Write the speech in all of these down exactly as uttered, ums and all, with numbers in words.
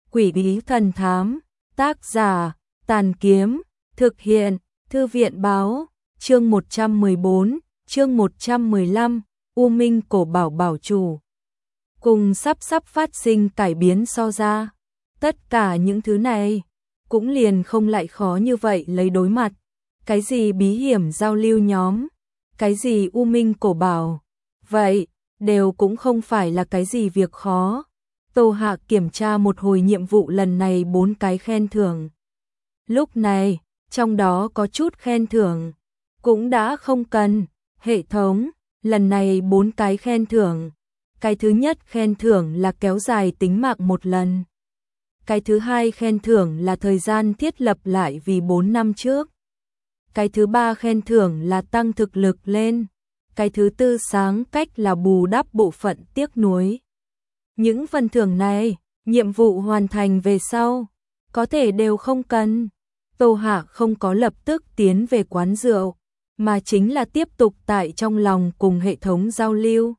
Quỷ bí thần thám, tác giả, Tàn Kiếm, thực hiện, Thư viện báo, chương một trăm mười bốn, chương một trăm mười lăm, U Minh Cổ Bảo bảo chủ. Cùng sắp sắp phát sinh cải biến so ra, tất cả những thứ này, cũng liền không lại khó như vậy lấy đối mặt. Cái gì bí hiểm giao lưu nhóm, cái gì U Minh Cổ Bảo, vậy, đều cũng không phải là cái gì việc khó. Tô Hạ kiểm tra một hồi nhiệm vụ lần này bốn cái khen thưởng. Lúc này, trong đó có chút khen thưởng, cũng đã không cần, hệ thống, lần này bốn cái khen thưởng. Cái thứ nhất khen thưởng là kéo dài tính mạng một lần. Cái thứ hai khen thưởng là thời gian thiết lập lại vì bốn năm trước. Cái thứ ba khen thưởng là tăng thực lực lên. Cái thứ tư sáng cách là bù đắp bộ phận tiếc nuối. Những phần thưởng này, nhiệm vụ hoàn thành về sau, có thể đều không cần. Tô Hạ không có lập tức tiến về quán rượu, mà chính là tiếp tục tại trong lòng cùng hệ thống giao lưu.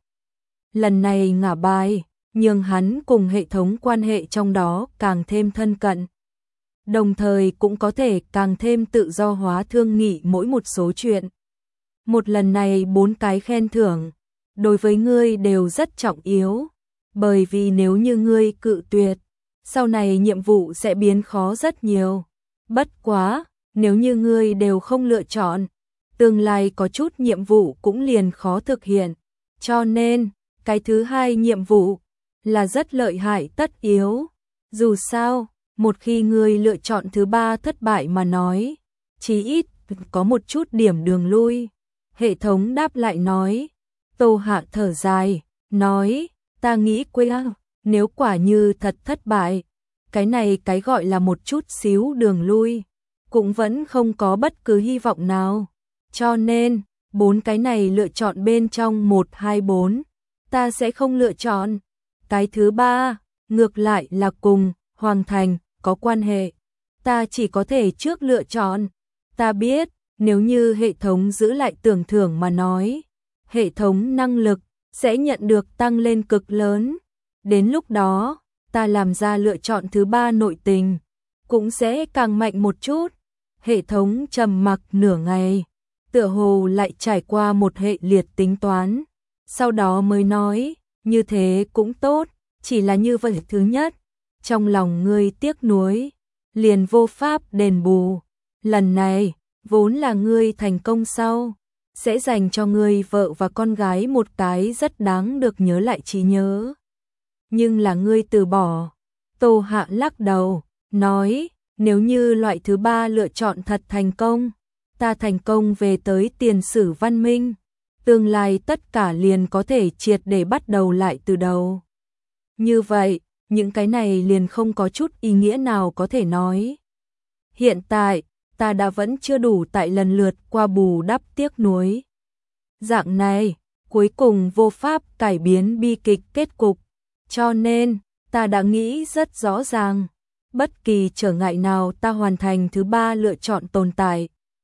Lần này ngả bài, nhưng hắn cùng hệ thống quan hệ trong đó càng thêm thân cận. Đồng thời cũng có thể càng thêm tự do hóa thương nghị mỗi một số chuyện. Một lần này bốn cái khen thưởng, đối với ngươi đều rất trọng yếu. Bởi vì nếu như ngươi cự tuyệt, sau này nhiệm vụ sẽ biến khó rất nhiều. Bất quá, nếu như ngươi đều không lựa chọn, tương lai có chút nhiệm vụ cũng liền khó thực hiện. Cho nên, cái thứ hai nhiệm vụ là rất lợi hại tất yếu. Dù sao, một khi ngươi lựa chọn thứ ba thất bại mà nói, chí ít có một chút điểm đường lui. Hệ thống đáp lại nói. Tô Hạ thở dài, nói, ta nghĩ quê nếu quả như thật thất bại, cái này cái gọi là một chút xíu đường lui, cũng vẫn không có bất cứ hy vọng nào. Cho nên, bốn cái này lựa chọn bên trong một, hai, bốn, ta sẽ không lựa chọn. Cái thứ ba, ngược lại là cùng Hoàng Thành có quan hệ, ta chỉ có thể trước lựa chọn. Ta biết, nếu như hệ thống giữ lại tưởng thưởng mà nói, hệ thống năng lực sẽ nhận được tăng lên cực lớn. Đến lúc đó, ta làm ra lựa chọn thứ ba nội tình, cũng sẽ càng mạnh một chút. Hệ thống trầm mặc nửa ngày, tựa hồ lại trải qua một hệ liệt tính toán. Sau đó mới nói, như thế cũng tốt, chỉ là như vậy thứ nhất, trong lòng ngươi tiếc nuối, liền vô pháp đền bù. Lần này, vốn là ngươi thành công sau, sẽ dành cho ngươi vợ và con gái một cái rất đáng được nhớ lại trí nhớ. Nhưng là ngươi từ bỏ. Tô Hạ lắc đầu, nói, nếu như loại thứ ba lựa chọn thật thành công, ta thành công về tới tiền sử văn minh, tương lai tất cả liền có thể triệt để bắt đầu lại từ đầu. Như vậy, những cái này liền không có chút ý nghĩa nào có thể nói. Hiện tại, ta đã vẫn chưa đủ tại lần lượt qua bù đắp tiếc nuối. Dạng này, cuối cùng vô pháp cải biến bi kịch kết cục. Cho nên, ta đã nghĩ rất rõ ràng, bất kỳ trở ngại nào ta hoàn thành thứ ba lựa chọn tồn tại,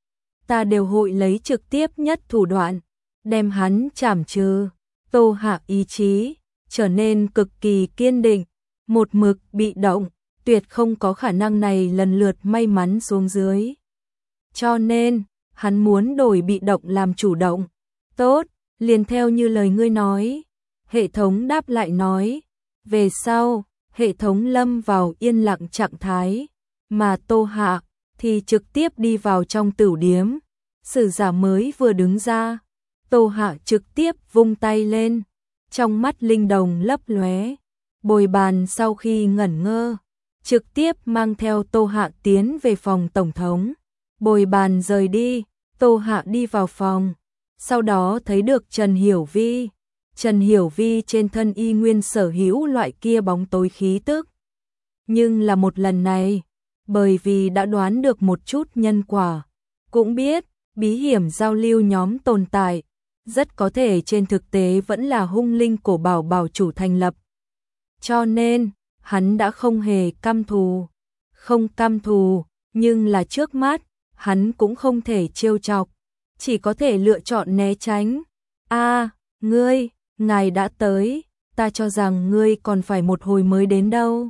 ta đều hội lấy trực tiếp nhất thủ đoạn, đem hắn trảm trừ. Tô Hạ ý chí trở nên cực kỳ kiên định, một mực bị động, tuyệt không có khả năng này lần lượt may mắn xuống dưới. Cho nên, hắn muốn đổi bị động làm chủ động. Tốt, liền theo như lời ngươi nói. Hệ thống đáp lại nói. Về sau, hệ thống lâm vào yên lặng trạng thái, mà Tô Hạ thì trực tiếp đi vào trong tửu điếm. Sử giả mới vừa đứng ra, Tô Hạ trực tiếp vung tay lên, trong mắt linh đồng lấp lóe. Bồi bàn sau khi ngẩn ngơ, trực tiếp mang theo Tô Hạ tiến về phòng tổng thống. Bồi bàn rời đi, Tô Hạ đi vào phòng, sau đó thấy được Trần Hiểu Vi. Trần Hiểu Vi trên thân y nguyên sở hữu loại kia bóng tối khí tức. Nhưng là một lần này, bởi vì đã đoán được một chút nhân quả, cũng biết bí hiểm giao lưu nhóm tồn tại, rất có thể trên thực tế vẫn là hung linh cổ bảo bảo chủ thành lập. Cho nên, hắn đã không hề căm thù. Không căm thù, nhưng là trước mắt, hắn cũng không thể trêu chọc, chỉ có thể lựa chọn né tránh. A, ngươi, ngài đã tới, ta cho rằng ngươi còn phải một hồi mới đến đâu.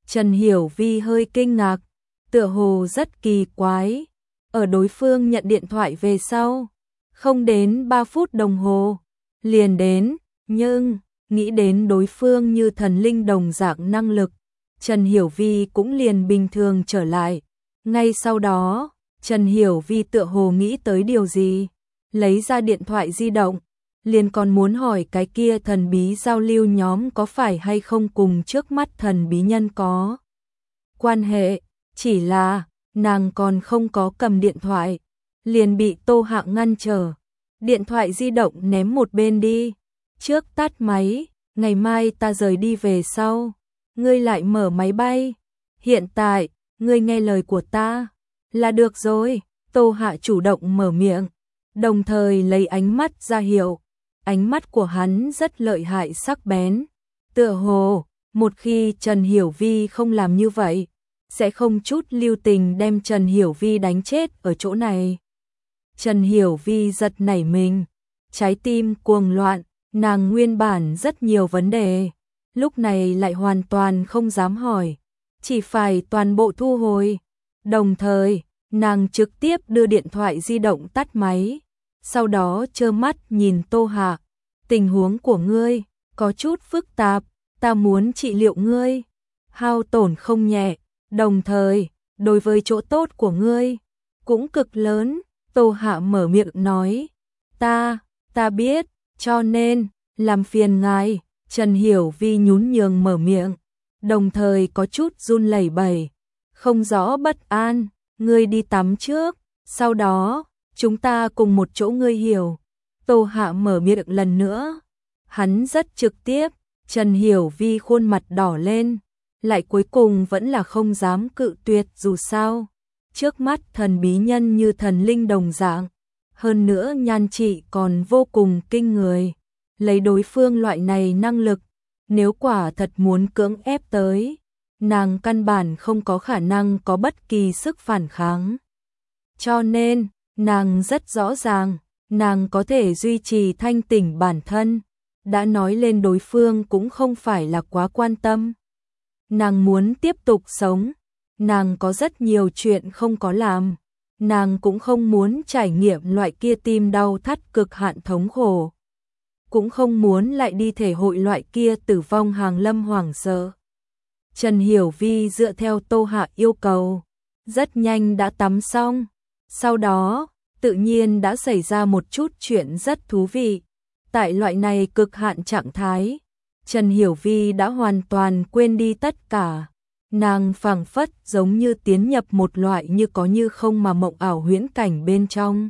Trần Hiểu Vi hơi kinh ngạc, tựa hồ rất kỳ quái. Ở đối phương nhận điện thoại về sau, không đến ba phút đồng hồ, liền đến, nhưng, nghĩ đến đối phương như thần linh đồng dạng năng lực, Trần Hiểu Vi cũng liền bình thường trở lại. Ngay sau đó, Trần Hiểu Vi tựa hồ nghĩ tới điều gì, lấy ra điện thoại di động, liền còn muốn hỏi cái kia thần bí giao lưu nhóm có phải hay không cùng trước mắt thần bí nhân có quan hệ, chỉ là nàng còn không có cầm điện thoại, liền bị Tô Hạ ngăn trở. Điện thoại di động ném một bên đi, trước tắt máy, ngày mai ta rời đi về sau, ngươi lại mở máy bay. Hiện tại, ngươi nghe lời của ta là được rồi. Tô Hạ chủ động mở miệng, đồng thời lấy ánh mắt ra hiệu. Ánh mắt của hắn rất lợi hại sắc bén, tựa hồ một khi Trần Hiểu Vi không làm như vậy, sẽ không chút lưu tình đem Trần Hiểu Vi đánh chết ở chỗ này. Trần Hiểu Vi giật nảy mình, trái tim cuồng loạn, nàng nguyên bản rất nhiều vấn đề, lúc này lại hoàn toàn không dám hỏi, chỉ phải toàn bộ thu hồi. Đồng thời, nàng trực tiếp đưa điện thoại di động tắt máy, sau đó trơ mắt nhìn Tô Hạ. Tình huống của ngươi có chút phức tạp, ta muốn trị liệu ngươi, hao tổn không nhẹ, đồng thời, đối với chỗ tốt của ngươi cũng cực lớn. Tô Hạ mở miệng nói, ta, ta biết, cho nên, làm phiền ngài. Trần Hiểu Vi nhún nhường mở miệng, đồng thời có chút run lẩy bẩy, không rõ bất an, ngươi đi tắm trước, sau đó, chúng ta cùng một chỗ, ngươi hiểu. Tô Hạ mở miệng lần nữa, hắn rất trực tiếp, Trần Hiểu Vi khuôn mặt đỏ lên, lại cuối cùng vẫn là không dám cự tuyệt dù sao. Trước mắt thần bí nhân như thần linh đồng dạng, hơn nữa nhan trị còn vô cùng kinh người. Lấy đối phương loại này năng lực, nếu quả thật muốn cưỡng ép tới, nàng căn bản không có khả năng có bất kỳ sức phản kháng. Cho nên, nàng rất rõ ràng, nàng có thể duy trì thanh tỉnh bản thân, đã nói lên đối phương cũng không phải là quá quan tâm. Nàng muốn tiếp tục sống, nàng có rất nhiều chuyện không có làm, nàng cũng không muốn trải nghiệm loại kia tim đau thắt cực hạn thống khổ, cũng không muốn lại đi thể hội loại kia tử vong hàng lâm hoảng sợ. Trần Hiểu Vi dựa theo Tô Hạ yêu cầu, rất nhanh đã tắm xong, sau đó, tự nhiên đã xảy ra một chút chuyện rất thú vị. Tại loại này cực hạn trạng thái, Trần Hiểu Vi đã hoàn toàn quên đi tất cả. Nàng phảng phất giống như tiến nhập một loại như có như không mà mộng ảo huyễn cảnh bên trong.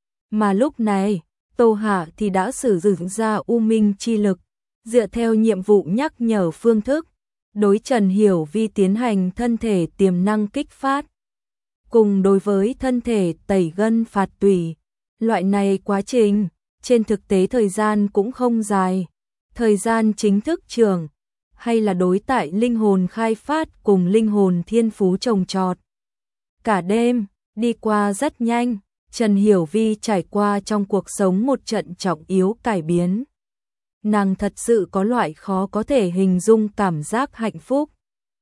Mà lúc này, Tô Hạ thì đã sử dụng ra U Minh chi lực, dựa theo nhiệm vụ nhắc nhở phương thức, đối Trần Hiểu Vi tiến hành thân thể tiềm năng kích phát, cùng đối với thân thể tẩy gân phạt tủy. Loại này quá trình, trên thực tế thời gian cũng không dài, thời gian chính thức trường, hay là đối tại linh hồn khai phát cùng linh hồn thiên phú trồng trọt. Cả đêm, đi qua rất nhanh, Trần Hiểu Vi trải qua trong cuộc sống một trận trọng yếu cải biến. Nàng thật sự có loại khó có thể hình dung cảm giác hạnh phúc.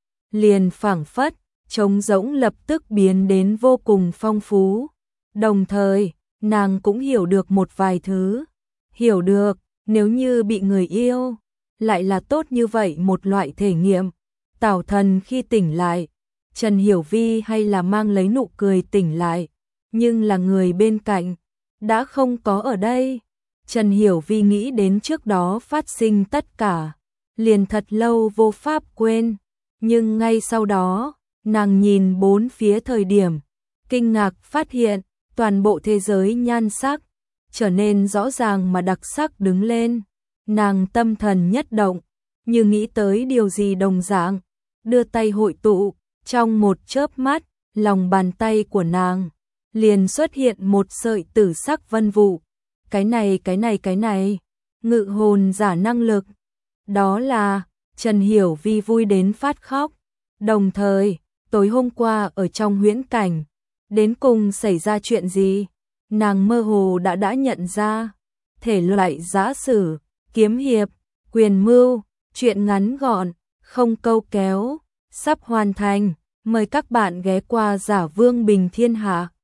Liền phảng phất, trống rỗng lập tức biến đến vô cùng phong phú. Đồng thời, nàng cũng hiểu được một vài thứ. Hiểu được, nếu như bị người yêu, lại là tốt như vậy một loại thể nghiệm. Tảo thần khi tỉnh lại, Trần Hiểu Vi hay là mang lấy nụ cười tỉnh lại, nhưng là người bên cạnh đã không có ở đây. Trần Hiểu Vi nghĩ đến trước đó phát sinh tất cả, liền thật lâu vô pháp quên, nhưng ngay sau đó, nàng nhìn bốn phía thời điểm, kinh ngạc phát hiện toàn bộ thế giới nhan sắc trở nên rõ ràng mà đặc sắc đứng lên. Nàng tâm thần nhất động, như nghĩ tới điều gì đồng dạng, đưa tay hội tụ, trong một chớp mắt, lòng bàn tay của nàng liền xuất hiện một sợi tử sắc vân vụ. Cái này, cái này, cái này, ngự hồn giả năng lực. Đó là, Trần Hiểu Vi vui đến phát khóc. Đồng thời, tối hôm qua ở trong huyễn cảnh, đến cùng xảy ra chuyện gì? Nàng mơ hồ đã đã nhận ra, thể loại giã sử, kiếm hiệp, quyền mưu, chuyện ngắn gọn, không câu kéo, sắp hoàn thành. Mời các bạn ghé qua Giả Vương Bình Thiên Hạ.